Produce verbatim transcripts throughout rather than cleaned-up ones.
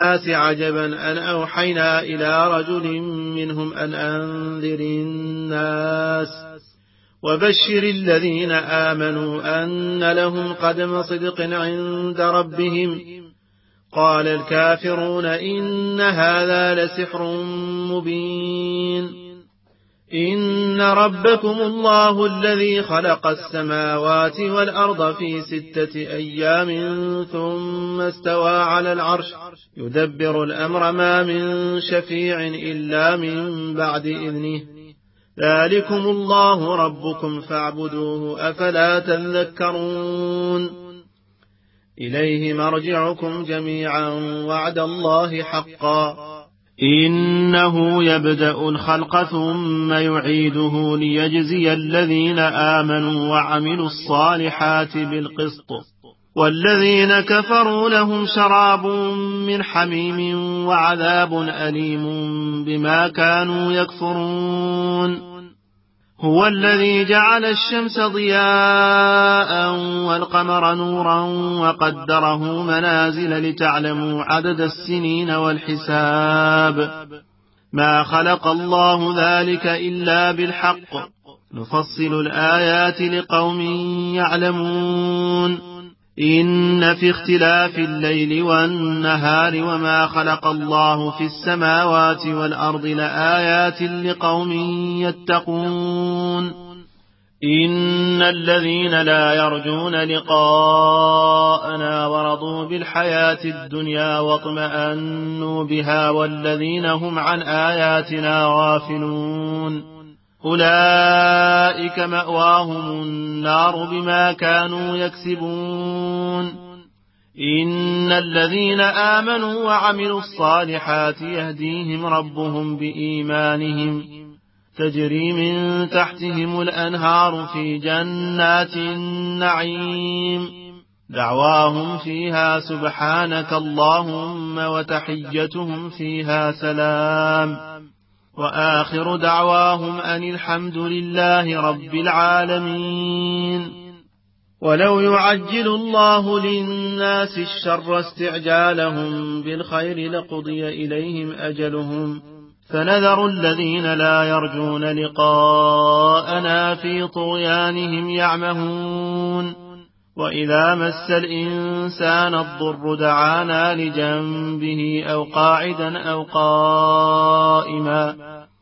الناس عجبا أن أوحينا إلى رجل منهم أن أنذر الناس وبشر الذين آمنوا أن لهم قدم صدق عند ربهم. قال الكافرون إن هذا لسحر مبين. إن ربكم الله الذي خلق السماوات والأرض في ستة أيام ثم استوى على العرش يدبر الأمر ما من شفيع إلا من بعد إذنه ذلكم الله ربكم فاعبدوه أفلا تذكرون. إليه مرجعكم جميعا وعد الله حقا إنه يبدأ الخلق ثم يعيده ليجزي الذين آمنوا وعملوا الصالحات بالقسط والذين كفروا لهم شراب من حميم وعذاب أليم بما كانوا يكفرون. هو الذي جعل الشمس ضياء والقمر نورا وقدره منازل لتعلموا عدد السنين والحساب ما خلق الله ذلك إلا بالحق نفصل الآيات لقوم يعلمون. إن في اختلاف الليل والنهار وما خلق الله في السماوات والأرض لآيات لقوم يتقون. إن الذين لا يرجون لقاءنا ورضوا بالحياة الدنيا واطمأنوا بها والذين هم عن آياتنا غافلون أولئك مأواهم النار بما كانوا يكسبون. إن الذين آمنوا وعملوا الصالحات يهديهم ربهم بإيمانهم تجري من تحتهم الأنهار في جنات النعيم دعواهم فيها سبحانك اللهم وتحيتهم فيها سلام وآخر دعواهم أن الحمد لله رب العالمين. ولو يعجل الله للناس الشر استعجالهم بالخير لقضي إليهم أجلهم فنذر الذين لا يرجون لقاءنا في طغيانهم يعمهون. وإذا مس الإنسان الضر دعانا لجنبه أو قاعدا أو قائما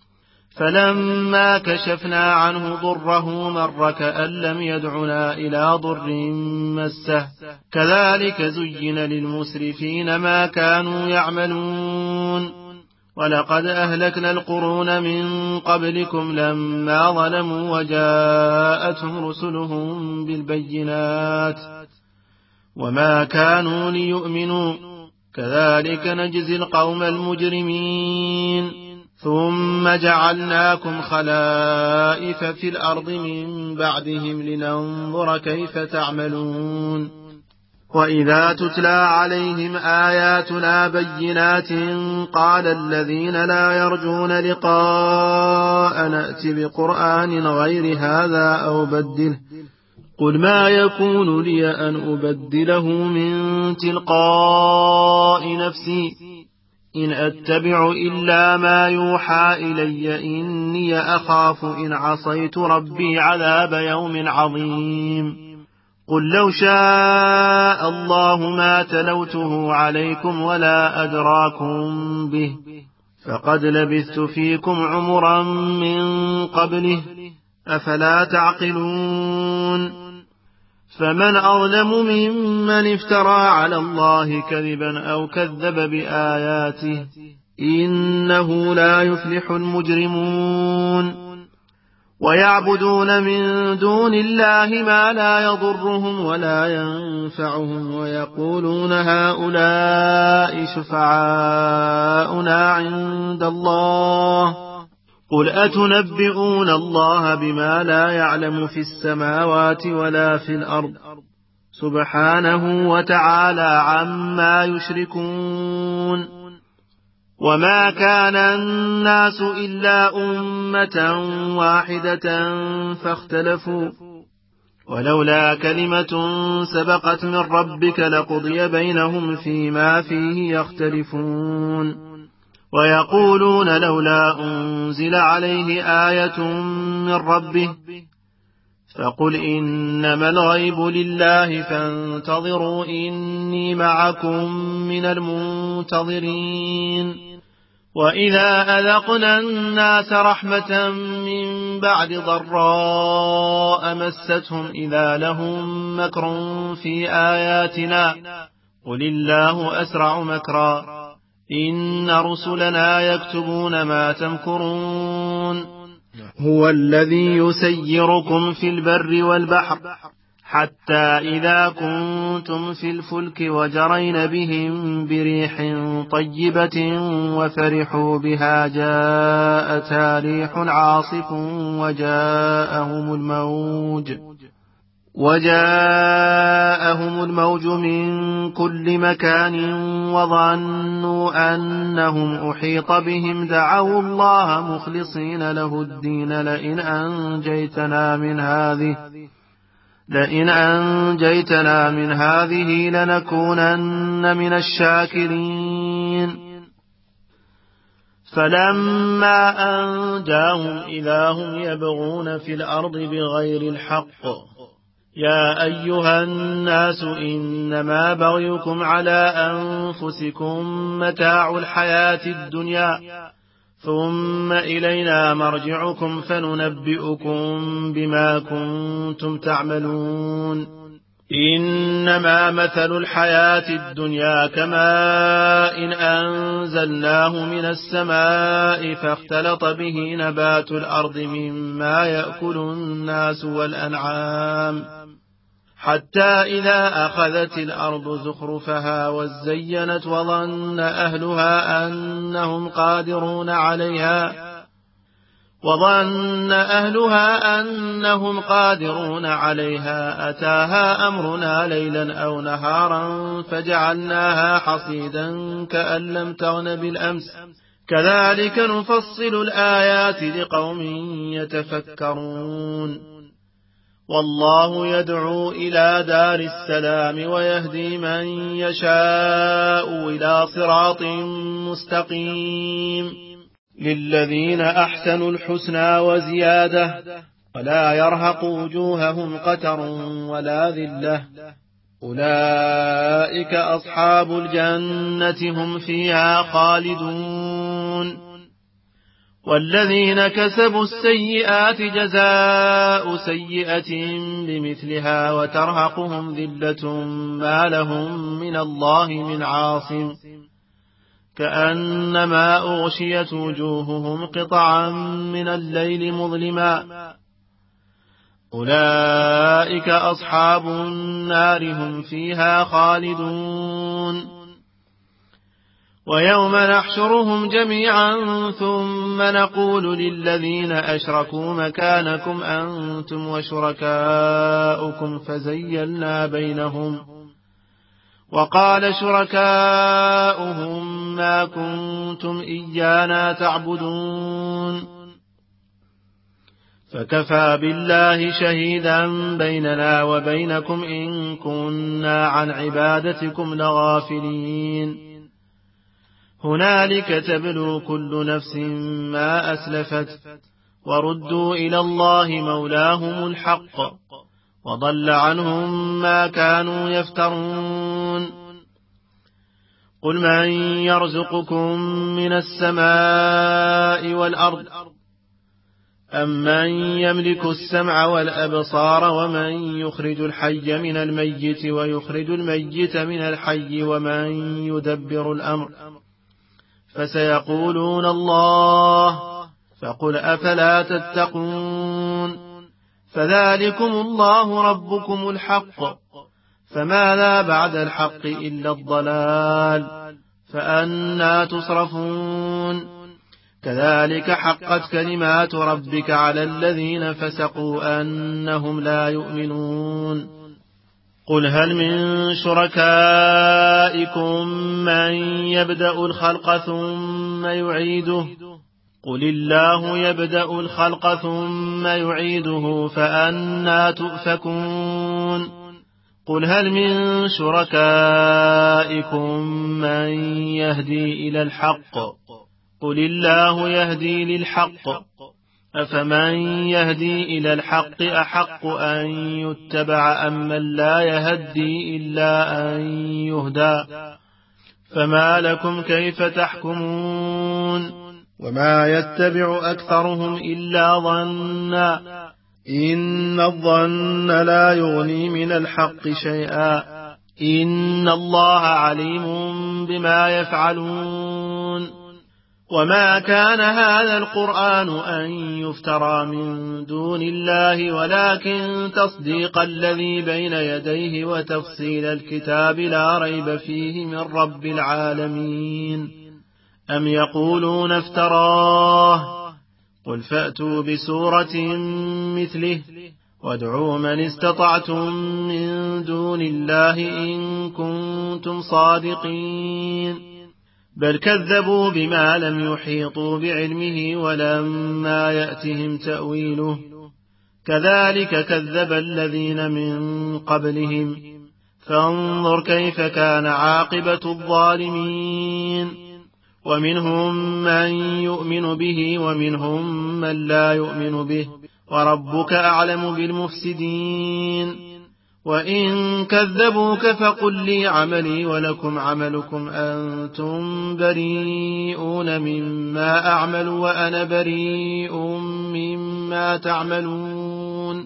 فلما كشفنا عنه ضره مر كأن لم يدعنا إلى ضر مسه كذلك زين للمسرفين ما كانوا يعملون. ولقد أهلكنا القرون من قبلكم لما ظلموا وجاءتهم رسلهم بالبينات وما كانوا ليؤمنوا كذلك نجزي القوم المجرمين. ثم جعلناكم خلائف في الأرض من بعدهم لننظر كيف تعملون. وإذا تتلى عليهم آياتنا بينات قال الذين لا يرجون لقاء نأت بقرآن غير هذا أو بدله قل ما يكون لي أن أبدله من تلقاء نفسي إن أتبع إلا ما يوحى إلي إني أخاف إن عصيت ربي عذاب يوم عظيم. قل لو شاء الله ما تلوته عليكم ولا أدراكم به فقد لبثت فيكم عمرا من قبله أفلا تعقلون. فمن أظلم ممن افترى على الله كذبا أو كذب بآياته إنه لا يفلح المجرمون. ويعبدون من دون الله ما لا يضرهم ولا ينفعهم ويقولون هؤلاء شفعاؤنا عند الله قل أتنبئون الله بما لا يعلم في السماوات ولا في الأرض سبحانه وتعالى عما يشركون. وما كان الناس إلا أمة واحدة فاختلفوا ولولا كلمة سبقت من ربك لقضي بينهم فيما فيه يختلفون ويقولون لولا أنزل عليه آية من ربه فقل إنما الغيب لله فانتظروا إني معكم من المنتظرين وإذا أذقنا الناس رحمة من بعد ضراء مستهم إذا لهم مكر في آياتنا قل الله أسرع مكرا إن رسلنا يكتبون ما تمكرون هو الذي يسيركم في البر والبحر حتى إذا كنتم في الفلك وجرين بهم بريح طيبة وفرحوا بها جاءتها ريح عاصف وجاءهم الموج وجاءهم الموج من كل مكان وظنوا أنهم أحيط بهم دعوا الله مخلصين له الدين لئن أنجيتنا من هذه لئن أنجيتنا من هذه لنكونن من الشاكرين فلما أنجاهم إذا هم يبغون في الأرض بغير الحق يا أيها الناس إنما بغيكم على أنفسكم متاع الحياة الدنيا ثم إلينا مرجعكم فننبئكم بما كنتم تعملون إنما مثل الحياة الدنيا كماء إن أنزلناه من السماء فاختلط به نبات الأرض مما يأكل الناس والأنعام حتى إذا أخذت الأرض زخرفها وزينت وظن أهلها أنهم قادرون عليها وظن أهلها أنهم قادرون عليها أتاها أمرنا ليلا أو نهارا فجعلناها حصيدا كأن لم تغن بالأمس كذلك نفصل الآيات لقوم يتفكرون والله يدعو إلى دار السلام ويهدي من يشاء إلى صراط مستقيم للذين أحسنوا الحسنى وزيادة ولا يرهق وجوههم قتر ولا ذلة أولئك أصحاب الجنة هم فيها خالدون والذين كسبوا السيئات جزاء سيئة بمثلها وترهقهم ذلة ما لهم من الله من عاصم كأنما أغشيت وجوههم قطعا من الليل مظلما أولئك أصحاب النار هم فيها خالدون ويوم نحشرهم جميعا ثم نقول للذين أشركوا مكانكم أنتم وشركاؤكم فزيلنا بينهم وقال شركاؤهم ما كنتم إيانا تعبدون فكفى بالله شهيدا بيننا وبينكم إن كنا عن عبادتكم لغافلين هنالك تبلو كل نفس ما أسلفت وردوا إلى الله مولاهم الحق وضل عنهم ما كانوا يفترون قل من يرزقكم من السماء والأرض أمن يملك السمع والأبصار ومن يخرج الحي من الميت ويخرج الميت من الحي ومن يدبر الأمر فسيقولون الله فقل أفلا تتقون فذلكم الله ربكم الحق فماذا بعد الحق إلا الضلال فأنى تصرفون كذلك حقت كلمات ربك على الذين فسقوا أنهم لا يؤمنون قل هل من شركائكم من يبدأ الخلق ثم يعيده قل الله يبدأ الخلق ثم يعيده فأنى تؤفكون قل هل من شركائكم من يهدي إلى الحق قل الله يهدي للحق أفمن يهدي إلى الحق أحق أن يتبع أم من لا يهدي إلا أن يهدى فما لكم كيف تحكمون وما يتبع أكثرهم إلا ظنا إن الظن لا يغني من الحق شيئا إن الله عليم بما يفعلون وما كان هذا القرآن أن يفترى من دون الله ولكن تصديق الذي بين يديه وتفصيل الكتاب لا ريب فيه من رب العالمين أم يقولون افتراه قل فأتوا بسورة مثله وادعوا من استطعتم من دون الله إن كنتم صادقين بل كذبوا بما لم يحيطوا بعلمه ولما يأتهم تأويله كذلك كذب الذين من قبلهم فانظر كيف كان عاقبة الظالمين ومنهم من يؤمن به ومنهم من لا يؤمن به وربك أعلم بالمفسدين وإن كذبوك فقل لي عملي ولكم عملكم أنتم بريئون مما أعمل وأنا بريء مما تعملون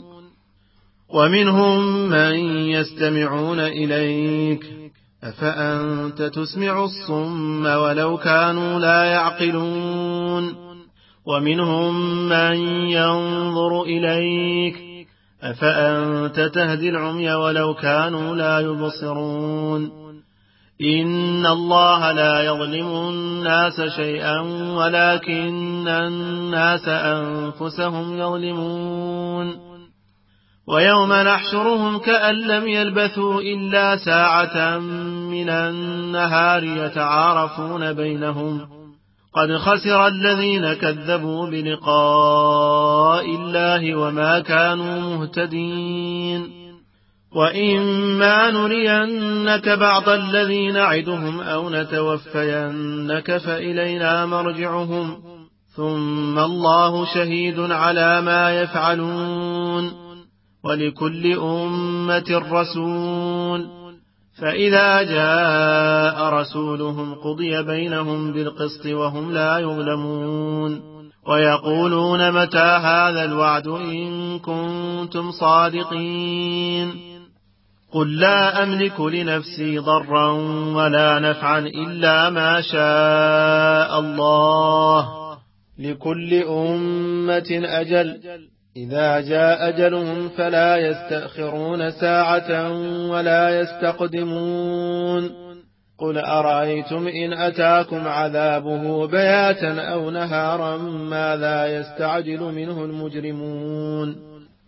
ومنهم من يستمعون إليك أفأنت تسمع الصم ولو كانوا لا يعقلون ومنهم من ينظر إليك أفأنت تهدي العمي ولو كانوا لا يبصرون إن الله لا يظلم الناس شيئا ولكن الناس أنفسهم يظلمون ويوم نحشرهم كأن لم يلبثوا إلا ساعة من النهار يتعارفون بينهم قد خسر الذين كذبوا بلقاء الله وما كانوا مهتدين وإما نرينك بعض الذي نعدهم أو نتوفينك فإلينا مرجعهم ثم الله شهيد على ما يفعلون ولكل أمة رسول فإذا جاء رسولهم قضي بينهم بالقسط وهم لا يظلمون ويقولون متى هذا الوعد إن كنتم صادقين قل لا أملك لنفسي ضرا ولا نفعا إلا ما شاء الله لكل أمة أجل إذا جاء أجلهم فلا يستأخرون ساعة ولا يستقدمون قل أرأيتم إن أتاكم عذابه بياتا أو نهارا ماذا يستعجل منه المجرمون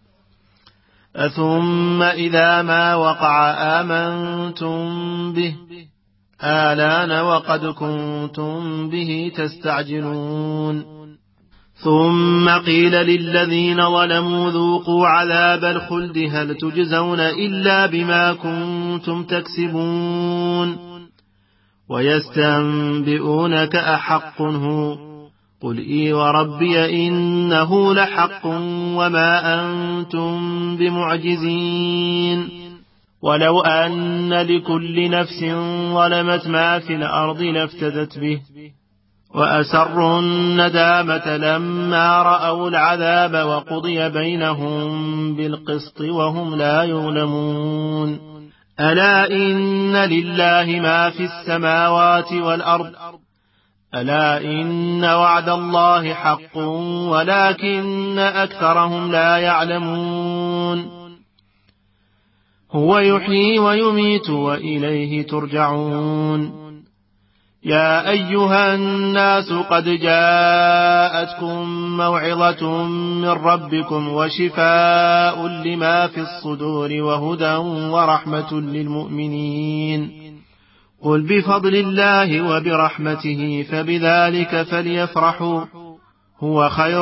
أثم إذا ما وقع آمنتم به آلان وقد كنتم به تستعجلون ثم قيل للذين ظلموا ذوقوا عذاب الخلد هل تجزون إلا بما كنتم تكسبون ويستنبئونك أحق هو قل إي وربي إنه لحق وما أنتم بمعجزين ولو أن لكل نفس ظلمت ما في الأرض لافتدت به وأسروا الندامة لما رأوا العذاب وقضي بينهم بالقسط وهم لا يظلمون ألا إن لله ما في السماوات والأرض ألا إن وعد الله حق ولكن أكثرهم لا يعلمون هو يحيي ويميت وإليه ترجعون يا أيها الناس قد جاءتكم موعظة من ربكم وشفاء لما في الصدور وهدى ورحمة للمؤمنين قل بفضل الله وبرحمته فبذلك فليفرحوا هو خير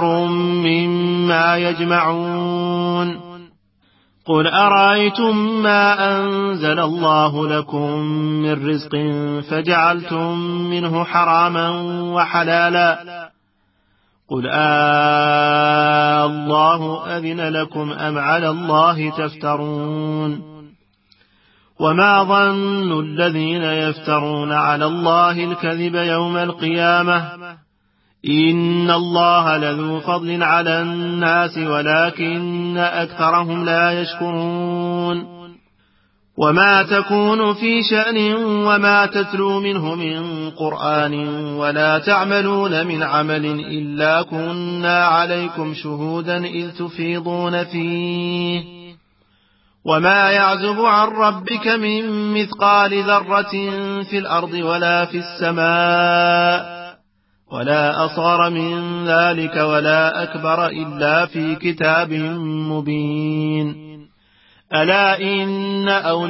مما يجمعون قل أرأيتم ما أنزل الله لكم من رزق فجعلتم منه حراما وحلالا قل آه الله أذن لكم أم على الله تفترون وما ظن الذين يفترون على الله الكذب يوم القيامة إن الله لذو فضل على الناس ولكن أكثرهم لا يشكرون وما تكون في شأن وما تتلو منه من قرآن ولا تعملون من عمل إلا كنا عليكم شهودا إذ تفيضون فيه وما يعزب عن ربك من مثقال ذرة في الأرض ولا في السماء ولا أصغر من ذلك ولا أكبر إلا في كتاب مبين ألا إن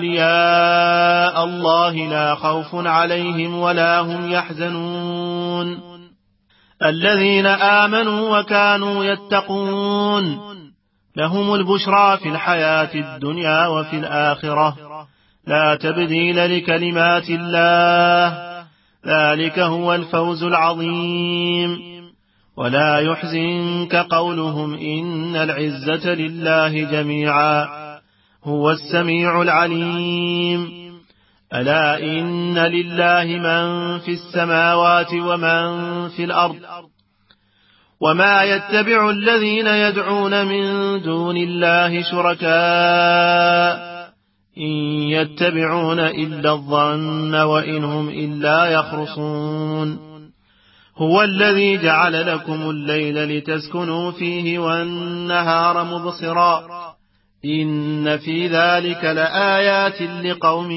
أولياء الله لا خوف عليهم ولا هم يحزنون الذين آمنوا وكانوا يتقون لهم البشرى في الحياة الدنيا وفي الآخرة لا تبديل لكلمات الله ذلك هو الفوز العظيم ولا يحزنك قولهم إن العزة لله جميعا هو السميع العليم ألا إن لله من في السماوات ومن في الأرض وما يتبع الذين يدعون من دون الله شركاء إن يتبعون إلا الظن وإن هم إلا يخرصون هو الذي جعل لكم الليل لتسكنوا فيه والنهار مبصرا إن في ذلك لآيات لقوم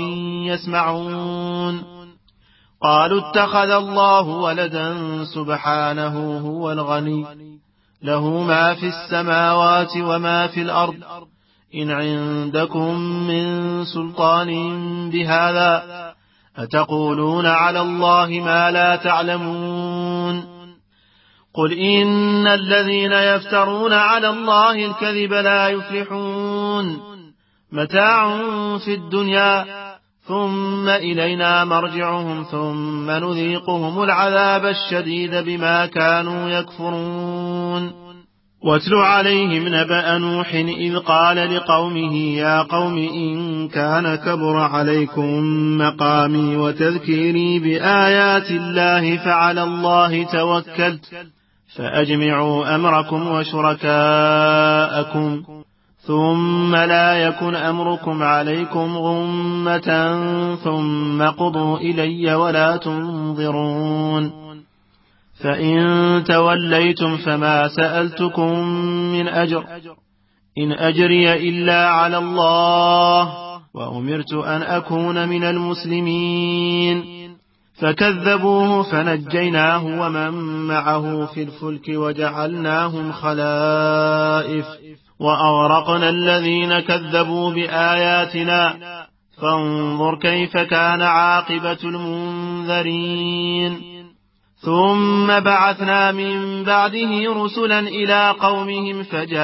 يسمعون قالوا اتخذ الله ولدا سبحانه هو الغني له ما في السماوات وما في الأرض إن عندكم من سلطان بهذا أتقولون على الله ما لا تعلمون قل إن الذين يفترون على الله الكذب لا يفلحون متاع في الدنيا ثم إلينا مرجعهم ثم نذيقهم العذاب الشديد بما كانوا يكفرون واتل عليهم نبأ نوح إذ قال لقومه يا قوم إن كان كبر عليكم مقامي وتذكيري بآيات الله فعلى الله توكلت فأجمعوا أمركم وشركاءكم ثم لا يكن أمركم عليكم غمة ثم قضوا إلي ولا تنظرون فإن توليتم فما سألتكم من أجر إن أجري إلا على الله وأمرت أن أكون من المسلمين فكذبوه فنجيناه ومن معه في الفلك وجعلناهم خلائف وأغرقنا الذين كذبوا بآياتنا فانظر كيف كان عاقبة المنذرين ثم بعثنا من بعده رسلا إلى قومهم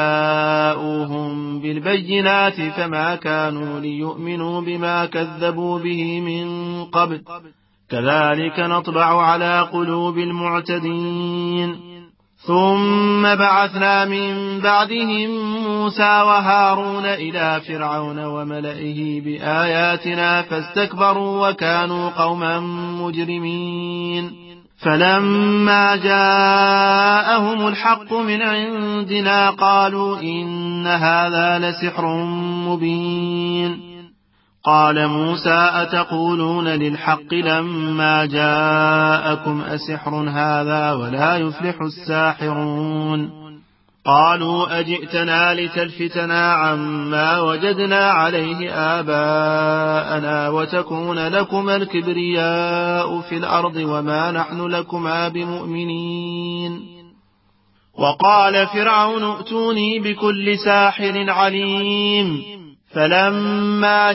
فجاءوهم بالبينات فما كانوا ليؤمنوا بما كذبوا به من قبل كذلك نطبع على قلوب المعتدين ثم بعثنا من بعدهم موسى وهارون إلى فرعون وملئه بآياتنا فاستكبروا وكانوا قوما مجرمين فلما جاءهم الحق من عندنا قالوا إن هذا لسحر مبين قال موسى أتقولون للحق لما جاءكم أسحر هذا ولا يفلح الساحرون قالوا أجئتنا لتلفتنا عما وجدنا عليه آباءنا وتكون لكما الكبرياء في الأرض وما نحن لكما بمؤمنين وقال فرعون ائتوني بكل ساحر عليم فلما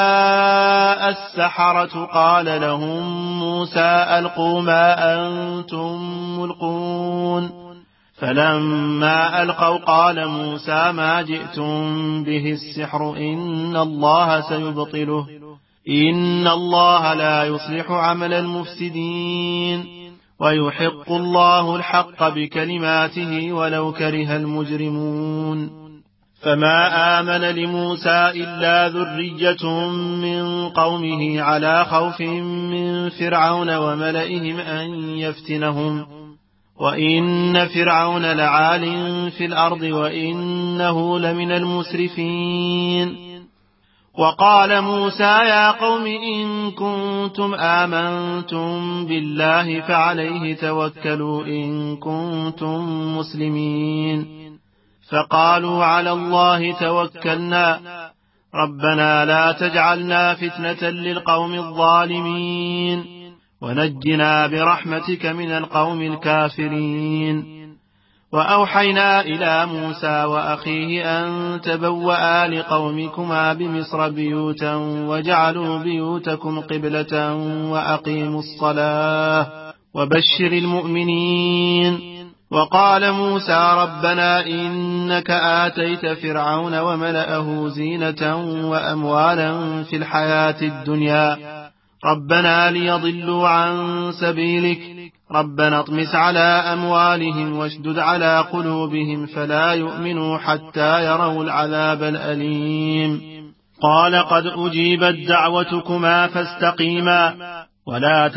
جاء السحرة قال لهم موسى ألقوا ما أنتم ملقون فلما ألقوا قال موسى ما جئتم به السحر إن الله سيبطله إن الله لا يصلح عمل المفسدين ويحق الله الحق بكلماته ولو كره المجرمون فما آمن لموسى إلا ذرية من قومه على خوف من فرعون وملئهم أن يفتنهم وإن فرعون لعال في الأرض وإنه لمن المسرفين وقال موسى يا قوم إن كنتم آمنتم بالله فعليه توكلوا إن كنتم مسلمين فقالوا على الله توكلنا ربنا لا تجعلنا فتنة للقوم الظالمين ونجنا برحمتك من القوم الكافرين وأوحينا إلى موسى وأخيه أن تبوأ لقومكما بمصر بيوتا وجعلوا بيوتكم قبلة وأقيموا الصلاة وبشر المؤمنين وقال موسى ربنا إنك آتيت فرعون وملأه زينة وأموالا في الحياة الدنيا ربنا ليضلوا عن سبيلك ربنا اطمس على أموالهم واشدد على قلوبهم فلا يؤمنوا حتى يروا العذاب الأليم قال قد أجيبت دعوتكما فاستقيما ولا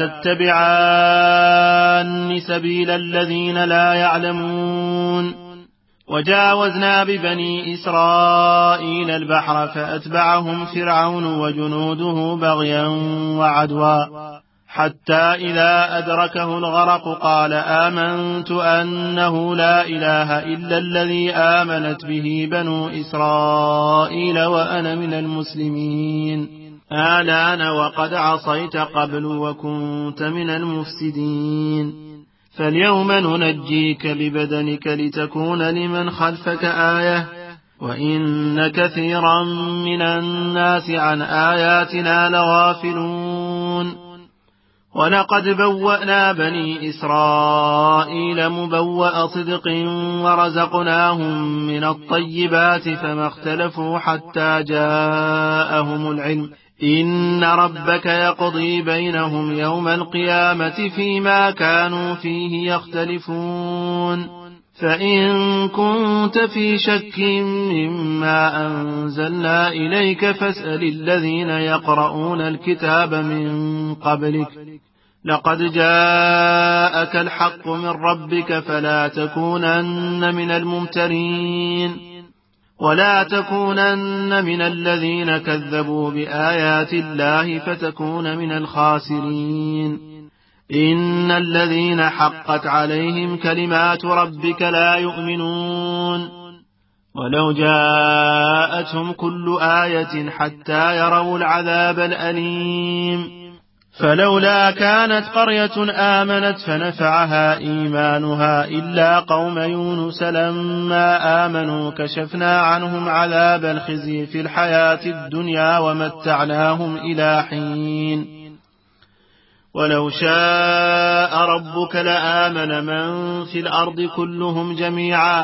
تتبعان سبيل الذين لا يعلمون وجاوزنا ببني إسرائيل البحر فأتبعهم فرعون وجنوده بغيا وعدوا حتى إذا أدركه الغرق قال آمنت أنه لا إله إلا الذي آمنت به بنو إسرائيل وأنا من المسلمين آلان وقد عصيت قبل وكنت من المفسدين فاليوم ننجيك ببدنك لتكون لمن خلفك آية وإن كثيرا من الناس عن آياتنا لغافلون ولقد بوأنا بني إسرائيل مبوأ صدق ورزقناهم من الطيبات فما اختلفوا حتى جاءهم العلم إن ربك يقضي بينهم يوم القيامة فيما كانوا فيه يختلفون فإن كنت في شك مما أنزلنا إليك فاسأل الذين يقرؤون الكتاب من قبلك لقد جاءك الحق من ربك فلا تكونن من الممترين ولا تكونن من الذين كذبوا بآيات الله فتكون من الخاسرين إن الذين حقت عليهم كلمات ربك لا يؤمنون ولو جاءتهم كل آية حتى يروا العذاب الأليم فلولا كانت قرية آمنت فنفعها إيمانها إلا قوم يونس لما آمنوا كشفنا عنهم عذاب الخزي في الحياة الدنيا ومتعناهم إلى حين ولو شاء ربك لآمن من في الأرض كلهم جميعا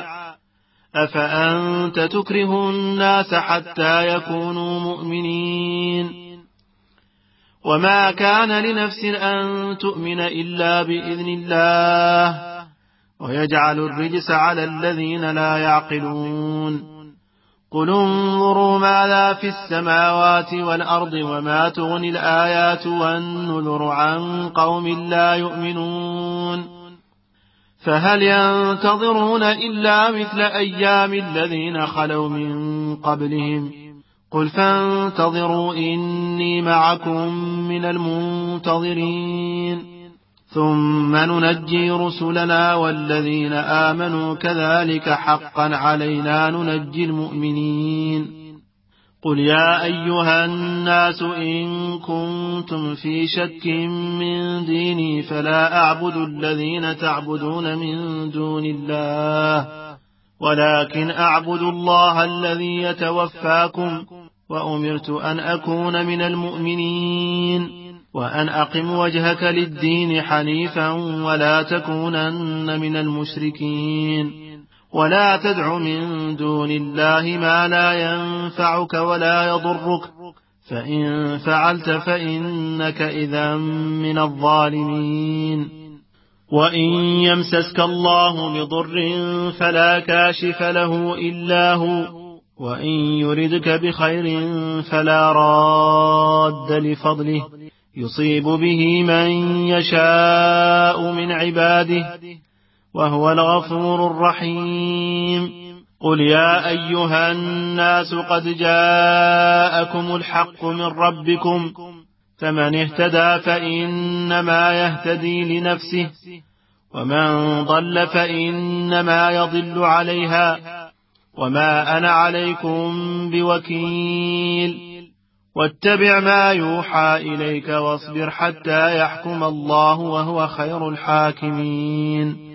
أفأنت تكره الناس حتى يكونوا مؤمنين وما كان لنفس أن تؤمن إلا بإذن الله ويجعل الرجس على الذين لا يعقلون قل انظروا ماذا في السماوات والأرض وما تغني الآيات والنذر عن قوم لا يؤمنون فهل ينتظرون إلا مثل أيام الذين خلوا من قبلهم قل فانتظروا إني معكم من المنتظرين ثم ننجي رسلنا والذين آمنوا كذلك حقا علينا ننجي المؤمنين قل يا أيها الناس إن كنتم في شك من ديني فلا أعبد الذين تعبدون من دون الله ولكن أعبد الله الذي يتوفاكم وأمرت أن أكون من المؤمنين وأن أقم وجهك للدين حنيفا ولا تكونن من المشركين ولا تدع من دون الله ما لا ينفعك ولا يضرك فإن فعلت فإنك إذا من الظالمين وإن يمسسك الله بضر فلا كاشف له إلا هو وإن يردك بخير فلا راد لفضله يصيب به من يشاء من عباده وهو الغفور الرحيم قل يا أيها الناس قد جاءكم الحق من ربكم فمن اهتدى فإنما يهتدي لنفسه ومن ضل فإنما يضل عليها وما أنا عليكم بوكيل واتبع ما يوحى إليك واصبر حتى يحكم الله وهو خير الحاكمين